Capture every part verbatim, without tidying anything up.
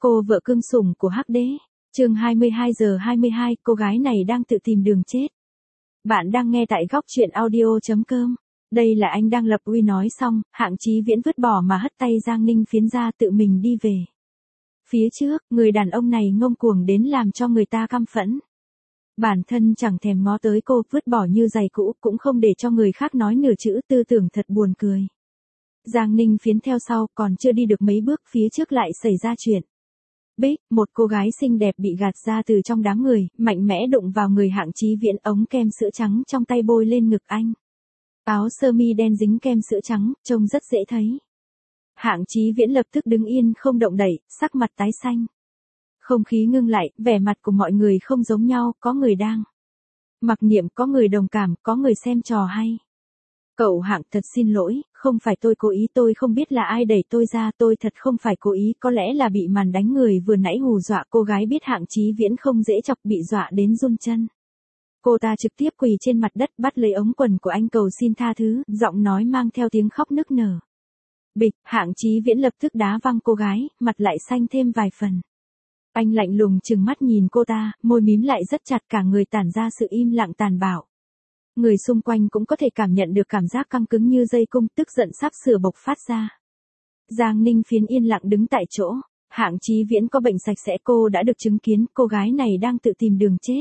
Cô vợ cưng sủng của Hắc Đế. Chương hai mươi hai giờ hai mươi hai, cô gái này đang tự tìm đường chết. Bạn đang nghe tại góc truyện audio chấm com. Đây là anh đang lập uy nói xong, Hạng Chí Viễn vứt bỏ mà hất tay Giang Ninh Phiến ra tự mình đi về. Phía trước, người đàn ông này ngông cuồng đến làm cho người ta căm phẫn. Bản thân chẳng thèm ngó tới cô, vứt bỏ như giày cũ, cũng không để cho người khác nói nửa chữ, tư tưởng thật buồn cười. Giang Ninh Phiến theo sau, còn chưa đi được mấy bước, phía trước lại xảy ra chuyện. Bích, một cô gái xinh đẹp bị gạt ra từ trong đám người, mạnh mẽ đụng vào người Hạng Chí Viễn, ống kem sữa trắng trong tay bôi lên ngực anh. Áo sơ mi đen dính kem sữa trắng, trông rất dễ thấy. Hạng Chí Viễn lập tức đứng yên không động đậy, sắc mặt tái xanh. Không khí ngưng lại, vẻ mặt của mọi người không giống nhau, có người đang mặc niệm, có người đồng cảm, có người xem trò hay. Cậu Hạng, thật xin lỗi, không phải tôi cố ý, tôi không biết là ai đẩy tôi ra, tôi thật không phải cố ý, có lẽ là bị màn đánh người vừa nãy hù dọa. Cô gái biết Hạng Chí Viễn không dễ chọc, bị dọa đến run chân. Cô ta trực tiếp quỳ trên mặt đất, bắt lấy ống quần của anh cầu xin tha thứ, giọng nói mang theo tiếng khóc nức nở. Bịch, Hạng Chí Viễn lập tức đá văng cô gái, mặt lại xanh thêm vài phần. Anh lạnh lùng trừng mắt nhìn cô ta, môi mím lại rất chặt, cả người tản ra sự im lặng tàn bạo. Người xung quanh cũng có thể cảm nhận được cảm giác căng cứng như dây cung, tức giận sắp sửa bộc phát ra. Giang Ninh Phiến yên lặng đứng tại chỗ. Hạng Chí Viễn có bệnh sạch sẽ, cô đã được chứng kiến, cô gái này đang tự tìm đường chết.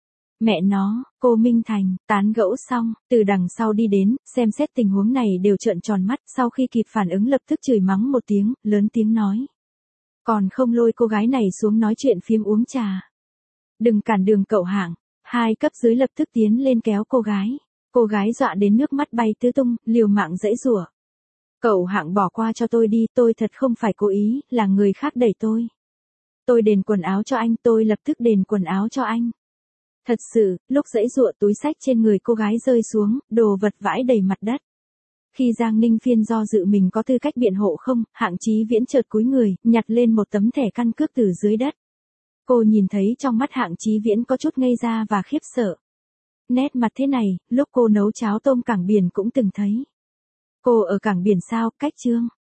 Mẹ nó, cô Minh Thành, tán gẫu xong, từ đằng sau đi đến, xem xét tình huống này đều trợn tròn mắt, sau khi kịp phản ứng lập tức chửi mắng một tiếng, lớn tiếng nói. Còn không lôi cô gái này xuống nói chuyện phiếm uống trà. Đừng cản đường cậu Hạng. Hai cấp dưới lập tức tiến lên kéo cô gái. Cô gái dọa đến nước mắt bay tứ tung, liều mạng giãy giụa. Cậu Hạng, bỏ qua cho tôi đi, tôi thật không phải cố ý, là người khác đẩy tôi. Tôi đền quần áo cho anh, tôi lập tức đền quần áo cho anh. Thật sự, lúc giãy giụa túi xách trên người cô gái rơi xuống, đồ vật vãi đầy mặt đất. Khi Giang Ninh Phiên do dự mình có tư cách biện hộ không, Hạng Chí Viễn chợt cúi người, nhặt lên một tấm thẻ căn cước từ dưới đất. Cô nhìn thấy trong mắt Hạng Chí Viễn có chút ngây ra và khiếp sợ. Nét mặt thế này, lúc cô nấu cháo tôm cảng biển cũng từng thấy. Cô ở cảng biển sao, cách Trương